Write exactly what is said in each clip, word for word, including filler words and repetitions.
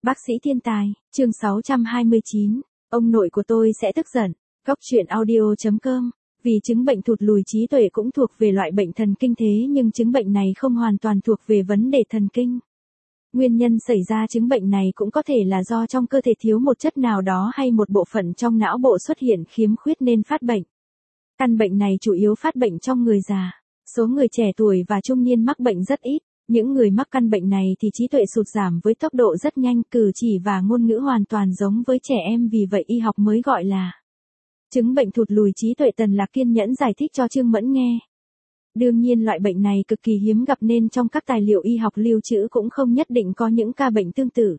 Bác sĩ thiên tài, chương sáu trăm hai mươi chín, ông nội của tôi sẽ tức giận. Góc truyện audio.com. Vì chứng bệnh thụt lùi trí tuệ cũng thuộc về loại bệnh thần kinh thế nhưng chứng bệnh này không hoàn toàn thuộc về vấn đề thần kinh. Nguyên nhân xảy ra chứng bệnh này cũng có thể là do trong cơ thể thiếu một chất nào đó hay một bộ phận trong não bộ xuất hiện khiếm khuyết nên phát bệnh. Căn bệnh này chủ yếu phát bệnh trong người già. Số người trẻ tuổi và trung niên mắc bệnh rất ít. Những người mắc căn bệnh này thì trí tuệ sụt giảm với tốc độ rất nhanh, cử chỉ và ngôn ngữ hoàn toàn giống với trẻ em, vì vậy y học mới gọi là chứng bệnh thụt lùi trí tuệ. Tần Lạc kiên nhẫn giải thích cho Trương Mẫn nghe. Đương nhiên loại bệnh này cực kỳ hiếm gặp nên trong các tài liệu y học lưu trữ cũng không nhất định có những ca bệnh tương tự.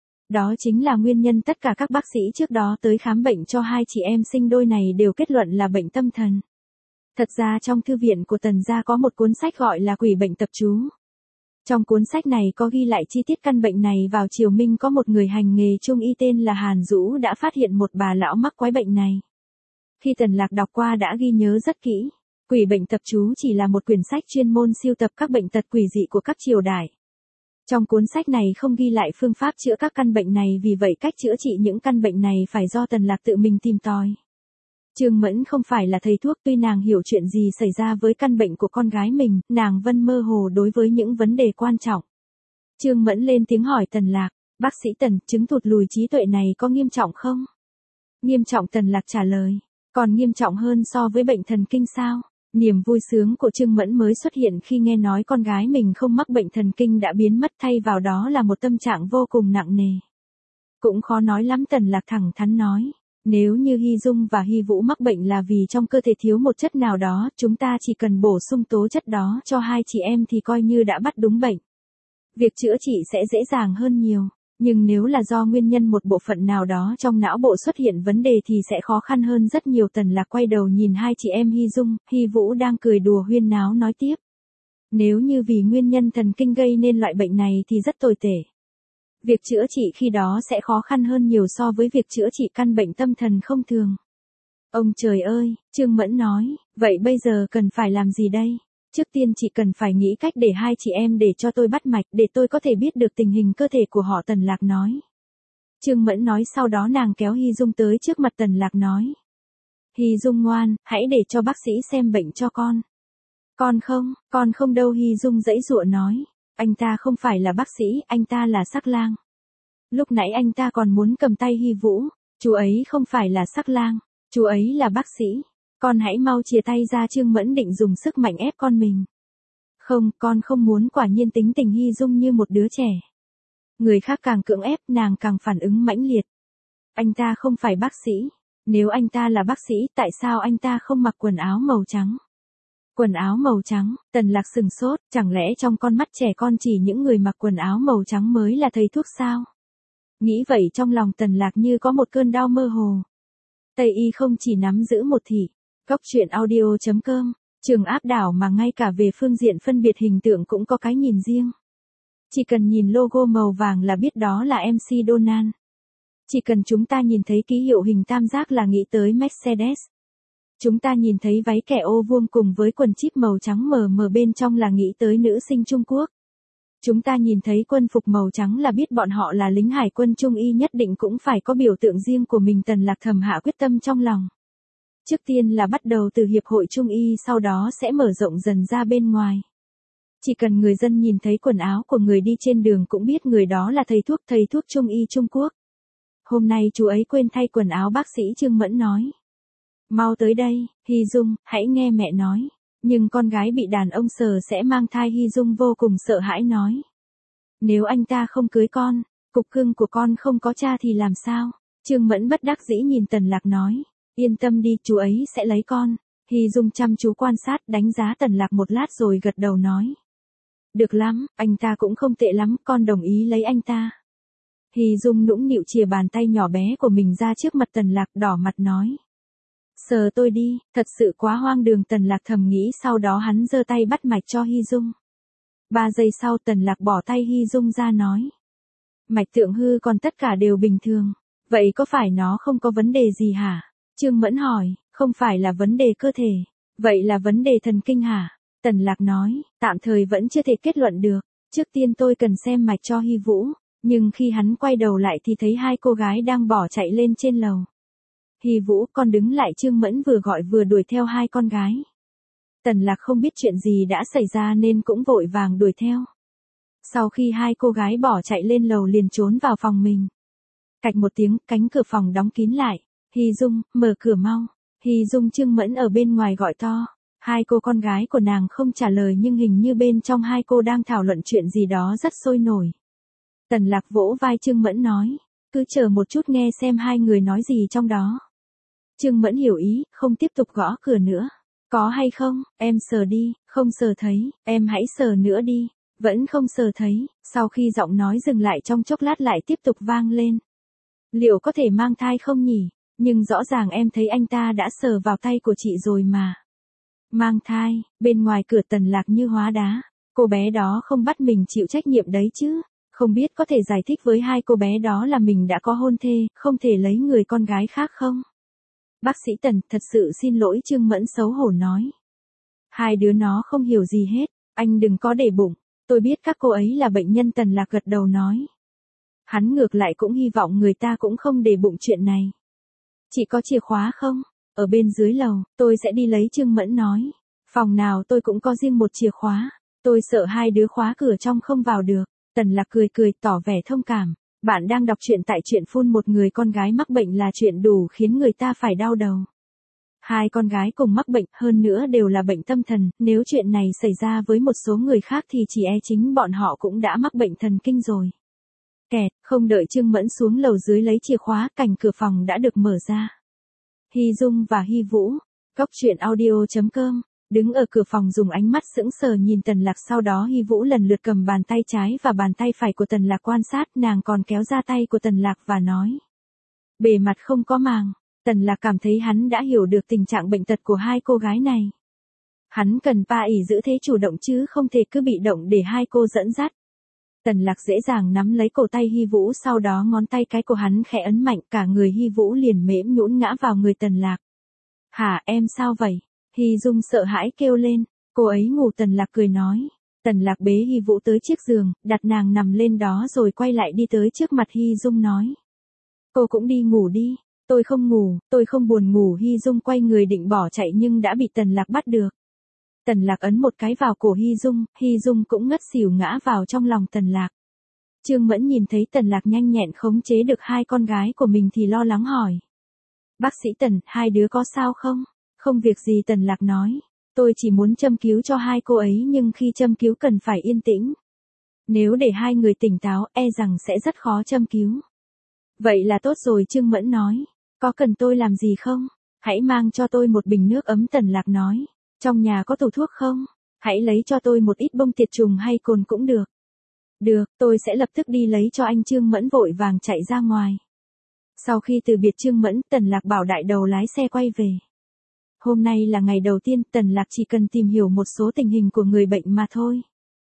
Đó chính là nguyên nhân tất cả các bác sĩ trước đó tới khám bệnh cho hai chị em sinh đôi này đều kết luận là bệnh tâm thần. Thật ra trong thư viện của Tần gia có một cuốn sách gọi là Quỷ bệnh tập chú. Trong cuốn sách này có ghi lại chi tiết căn bệnh này. Vào triều Minh có một người hành nghề trung y tên là Hàn Dũ đã phát hiện một bà lão mắc quái bệnh này. Khi Tần Lạc đọc qua đã ghi nhớ rất kỹ. Quỷ bệnh tập chú chỉ là một quyển sách chuyên môn sưu tập các bệnh tật quỷ dị của các triều đại. Trong cuốn sách này không ghi lại phương pháp chữa các căn bệnh này, vì vậy cách chữa trị những căn bệnh này phải do Tần Lạc tự mình tìm tòi. Trương Mẫn không phải là thầy thuốc, tuy nàng hiểu chuyện gì xảy ra với căn bệnh của con gái mình, nàng vẫn mơ hồ đối với những vấn đề quan trọng. Trương Mẫn lên tiếng hỏi Tần Lạc, bác sĩ Tần, chứng thụt lùi trí tuệ này có nghiêm trọng không? Nghiêm trọng, Tần Lạc trả lời. Còn nghiêm trọng hơn so với bệnh thần kinh sao? Niềm vui sướng của Trương Mẫn mới xuất hiện khi nghe nói con gái mình không mắc bệnh thần kinh đã biến mất, thay vào đó là một tâm trạng vô cùng nặng nề. Cũng khó nói lắm, Tần Lạc thẳng thắn nói. Nếu như Hy Dung và Hy Vũ mắc bệnh là vì trong cơ thể thiếu một chất nào đó, chúng ta chỉ cần bổ sung tố chất đó cho hai chị em thì coi như đã bắt đúng bệnh. Việc chữa trị sẽ dễ dàng hơn nhiều. Nhưng nếu là do nguyên nhân một bộ phận nào đó trong não bộ xuất hiện vấn đề thì sẽ khó khăn hơn rất nhiều. Tần Lạc quay đầu nhìn hai chị em Hy Dung, Hy Vũ đang cười đùa huyên náo nói tiếp. Nếu như vì nguyên nhân thần kinh gây nên loại bệnh này thì rất tồi tệ. Việc chữa trị khi đó sẽ khó khăn hơn nhiều so với việc chữa trị căn bệnh tâm thần không thường. Ông trời ơi, Trương Mẫn nói, vậy bây giờ cần phải làm gì đây? Trước tiên chị cần phải nghĩ cách để hai chị em để cho tôi bắt mạch để tôi có thể biết được tình hình cơ thể của họ, Tần Lạc nói. Trương Mẫn nói, sau đó nàng kéo Hy Dung tới trước mặt Tần Lạc nói. Hy Dung ngoan, hãy để cho bác sĩ xem bệnh cho con. Con không, con không đâu, Hy Dung giãy giụa nói. Anh ta không phải là bác sĩ, anh ta là Sắc Lang. Lúc nãy anh ta còn muốn cầm tay Hy Vũ. Chú ấy không phải là Sắc Lang, chú ấy là bác sĩ. Con hãy mau chia tay ra. Trương Mẫn định dùng sức mạnh ép con mình. Không, con không muốn. Quả nhiên tính tình Hy Dung như một đứa trẻ. Người khác càng cưỡng ép nàng càng phản ứng mãnh liệt. Anh ta không phải bác sĩ. Nếu anh ta là bác sĩ, tại sao anh ta không mặc quần áo màu trắng? Quần áo màu trắng, Tần Lạc sừng sốt, chẳng lẽ trong con mắt trẻ con chỉ những người mặc quần áo màu trắng mới là thầy thuốc sao? Nghĩ vậy trong lòng Tần Lạc như có một cơn đau mơ hồ. Tây y không chỉ nắm giữ một thị. Góc truyện audio.com, trường áp đảo mà ngay cả về phương diện phân biệt hình tượng cũng có cái nhìn riêng. Chỉ cần nhìn logo màu vàng là biết đó là em xê Donald. Chỉ cần chúng ta nhìn thấy ký hiệu hình tam giác là nghĩ tới Mercedes. Chúng ta nhìn thấy váy kẻ ô vuông cùng với quần chíp màu trắng mờ mờ bên trong là nghĩ tới nữ sinh Trung Quốc. Chúng ta nhìn thấy quân phục màu trắng là biết bọn họ là lính hải quân Trung y, nhất định cũng phải có biểu tượng riêng của mình. Tần Lạc thầm hạ quyết tâm trong lòng. Trước tiên là bắt đầu từ Hiệp hội Trung y, sau đó sẽ mở rộng dần ra bên ngoài. Chỉ cần người dân nhìn thấy quần áo của người đi trên đường cũng biết người đó là thầy thuốc, thầy thuốc Trung y Trung Quốc. Hôm nay chú ấy quên thay quần áo, bác sĩ Trương Mẫn nói. Mau tới đây, Hy Dung, hãy nghe mẹ nói. Nhưng con gái bị đàn ông sờ sẽ mang thai, Hy Dung vô cùng sợ hãi nói. Nếu anh ta không cưới con, cục cưng của con không có cha thì làm sao? Trương Mẫn bất đắc dĩ nhìn Tần Lạc nói. Yên tâm đi, chú ấy sẽ lấy con. Hy Dung chăm chú quan sát đánh giá Tần Lạc một lát rồi gật đầu nói. Được lắm, anh ta cũng không tệ lắm, con đồng ý lấy anh ta. Hy Dung nũng nịu chìa bàn tay nhỏ bé của mình ra trước mặt Tần Lạc, đỏ mặt nói. Sờ tôi đi, thật sự quá hoang đường, Tần Lạc thầm nghĩ, sau đó hắn giơ tay bắt mạch cho Hy Dung. Ba giây sau Tần Lạc bỏ tay Hy Dung ra nói. Mạch tượng hư, còn tất cả đều bình thường. Vậy có phải nó không có vấn đề gì hả? Trương Mẫn hỏi, không phải là vấn đề cơ thể. Vậy là vấn đề thần kinh hả? Tần Lạc nói, tạm thời vẫn chưa thể kết luận được. Trước tiên tôi cần xem mạch cho Hy Vũ. Nhưng khi hắn quay đầu lại thì thấy hai cô gái đang bỏ chạy lên trên lầu. Hy Vũ, con đứng lại, Trương Mẫn vừa gọi vừa đuổi theo hai con gái. Tần Lạc không biết chuyện gì đã xảy ra nên cũng vội vàng đuổi theo. Sau khi hai cô gái bỏ chạy lên lầu liền trốn vào phòng mình. Cạch một tiếng, cánh cửa phòng đóng kín lại. Hy Dung, mở cửa mau. Hy Dung Trương Mẫn ở bên ngoài gọi to. Hai cô con gái của nàng không trả lời nhưng hình như bên trong hai cô đang thảo luận chuyện gì đó rất sôi nổi. Tần Lạc vỗ vai Trương Mẫn nói. Cứ chờ một chút nghe xem hai người nói gì trong đó. Trương Mẫn hiểu ý, không tiếp tục gõ cửa nữa. Có hay không, em sờ đi, không sờ thấy, em hãy sờ nữa đi. Vẫn không sờ thấy, sau khi giọng nói dừng lại trong chốc lát lại tiếp tục vang lên. Liệu có thể mang thai không nhỉ? Nhưng rõ ràng em thấy anh ta đã sờ vào tay của chị rồi mà. Mang thai, bên ngoài cửa Tần Lạc như hóa đá. Cô bé đó không bắt mình chịu trách nhiệm đấy chứ. Không biết có thể giải thích với hai cô bé đó là mình đã có hôn thê, không thể lấy người con gái khác không? Bác sĩ Tần, thật sự xin lỗi, Trương Mẫn xấu hổ nói. Hai đứa nó không hiểu gì hết, anh đừng có để bụng, tôi biết các cô ấy là bệnh nhân. Tần Lạc gật đầu nói. Hắn ngược lại cũng hy vọng người ta cũng không để bụng chuyện này. Chị có chìa khóa không? Ở bên dưới lầu, tôi sẽ đi lấy, Trương Mẫn nói. Phòng nào tôi cũng có riêng một chìa khóa, tôi sợ hai đứa khóa cửa trong không vào được. Tần Lạc cười cười tỏ vẻ thông cảm. Bạn đang đọc truyện tại truyện phun. Một người con gái mắc bệnh là chuyện đủ khiến người ta phải đau đầu. Hai con gái cùng mắc bệnh, hơn nữa đều là bệnh tâm thần, nếu chuyện này xảy ra với một số người khác thì chỉ e chính bọn họ cũng đã mắc bệnh thần kinh rồi. Kẹt, không đợi Trương Mẫn xuống lầu dưới lấy chìa khóa, cành cửa phòng đã được mở ra. Hy Dung và Hy Vũ, góc truyện audio chấm com, đứng ở cửa phòng dùng ánh mắt sững sờ nhìn Tần Lạc. Sau đó Hy Vũ lần lượt cầm bàn tay trái và bàn tay phải của Tần Lạc quan sát, nàng còn kéo ra tay của Tần Lạc và nói. Bề mặt không có màng. Tần Lạc cảm thấy hắn đã hiểu được tình trạng bệnh tật của hai cô gái này. Hắn cần pa ỉ giữ thế chủ động chứ không thể cứ bị động để hai cô dẫn dắt. Tần Lạc dễ dàng nắm lấy cổ tay Hy Vũ, sau đó ngón tay cái của hắn khẽ ấn mạnh, cả người Hy Vũ liền mềm nhũn ngã vào người Tần Lạc. Hả, em sao vậy? Hy Dung sợ hãi kêu lên, cô ấy ngủ. Tần Lạc cười nói. Tần Lạc bế Hy Vũ tới chiếc giường, đặt nàng nằm lên đó rồi quay lại đi tới trước mặt Hy Dung nói. Cô cũng đi ngủ đi. Tôi không ngủ, tôi không buồn ngủ. Hy Dung quay người định bỏ chạy nhưng đã bị Tần Lạc bắt được. Tần Lạc ấn một cái vào cổ Hy Dung, Hy Dung cũng ngất xỉu ngã vào trong lòng Tần Lạc. Trương Mẫn nhìn thấy Tần Lạc nhanh nhẹn khống chế được hai con gái của mình thì lo lắng hỏi. Bác sĩ Tần, hai đứa có sao không? Không việc gì, Tần Lạc nói. Tôi chỉ muốn châm cứu cho hai cô ấy nhưng khi châm cứu cần phải yên tĩnh. Nếu để hai người tỉnh táo e rằng sẽ rất khó châm cứu. Vậy là tốt rồi, Trương Mẫn nói. Có cần tôi làm gì không? Hãy mang cho tôi một bình nước ấm, Tần Lạc nói. Trong nhà có tủ thuốc không? Hãy lấy cho tôi một ít bông tiệt trùng hay cồn cũng được. Được, tôi sẽ lập tức đi lấy cho anh. Trương Mẫn vội vàng chạy ra ngoài. Sau khi từ biệt Trương Mẫn, Tần Lạc bảo đại đầu lái xe quay về. Hôm nay là ngày đầu tiên, Tần Lạc chỉ cần tìm hiểu một số tình hình của người bệnh mà thôi.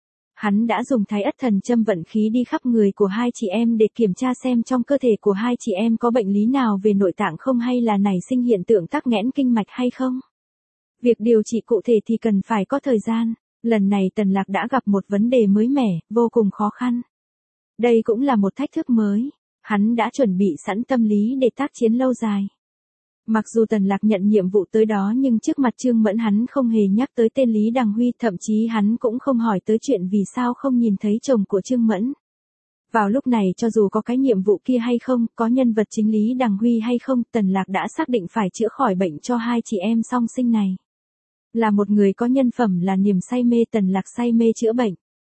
Hắn đã dùng thái ất thần châm vận khí đi khắp người của hai chị em để kiểm tra xem trong cơ thể của hai chị em có bệnh lý nào về nội tạng không hay là nảy sinh hiện tượng tắc nghẽn kinh mạch hay không. Việc điều trị cụ thể thì cần phải có thời gian. Lần này Tần Lạc đã gặp một vấn đề mới mẻ, vô cùng khó khăn. Đây cũng là một thách thức mới. Hắn đã chuẩn bị sẵn tâm lý để tác chiến lâu dài. Mặc dù Tần Lạc nhận nhiệm vụ tới đó nhưng trước mặt Trương Mẫn hắn không hề nhắc tới tên Lý Đằng Huy, thậm chí hắn cũng không hỏi tới chuyện vì sao không nhìn thấy chồng của Trương Mẫn. Vào lúc này cho dù có cái nhiệm vụ kia hay không, có nhân vật chính Lý Đằng Huy hay không, Tần Lạc đã xác định phải chữa khỏi bệnh cho hai chị em song sinh này. Là một người có nhân phẩm là niềm say mê, Tần Lạc say mê chữa bệnh.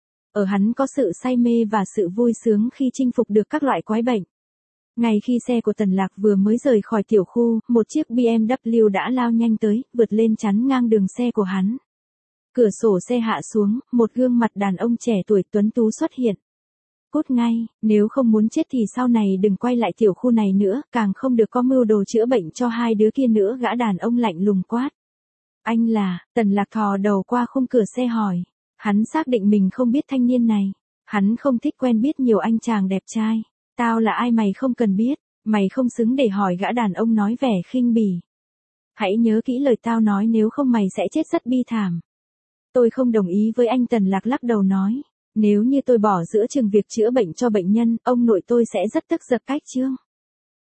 Ở hắn có sự say mê và sự vui sướng khi chinh phục được các loại quái bệnh. Ngay khi xe của Tần Lạc vừa mới rời khỏi tiểu khu, một chiếc bê em vê đã lao nhanh tới, vượt lên chắn ngang đường xe của hắn. Cửa sổ xe hạ xuống, một gương mặt đàn ông trẻ tuổi tuấn tú xuất hiện. Cút ngay, nếu không muốn chết thì sau này đừng quay lại tiểu khu này nữa, càng không được có mưu đồ chữa bệnh cho hai đứa kia nữa, gã đàn ông lạnh lùng quát. Anh là, Tần Lạc thò đầu qua khung cửa xe hỏi. Hắn xác định mình không biết thanh niên này. Hắn không thích quen biết nhiều anh chàng đẹp trai. Tao là ai mày không cần biết, mày không xứng để hỏi, gã đàn ông nói vẻ khinh bỉ. Hãy nhớ kỹ lời tao nói nếu không mày sẽ chết rất bi thảm. Tôi không đồng ý với anh, Tần Lạc lắc đầu nói. Nếu như tôi bỏ giữa chừng việc chữa bệnh cho bệnh nhân, ông nội tôi sẽ rất tức giận cách chương.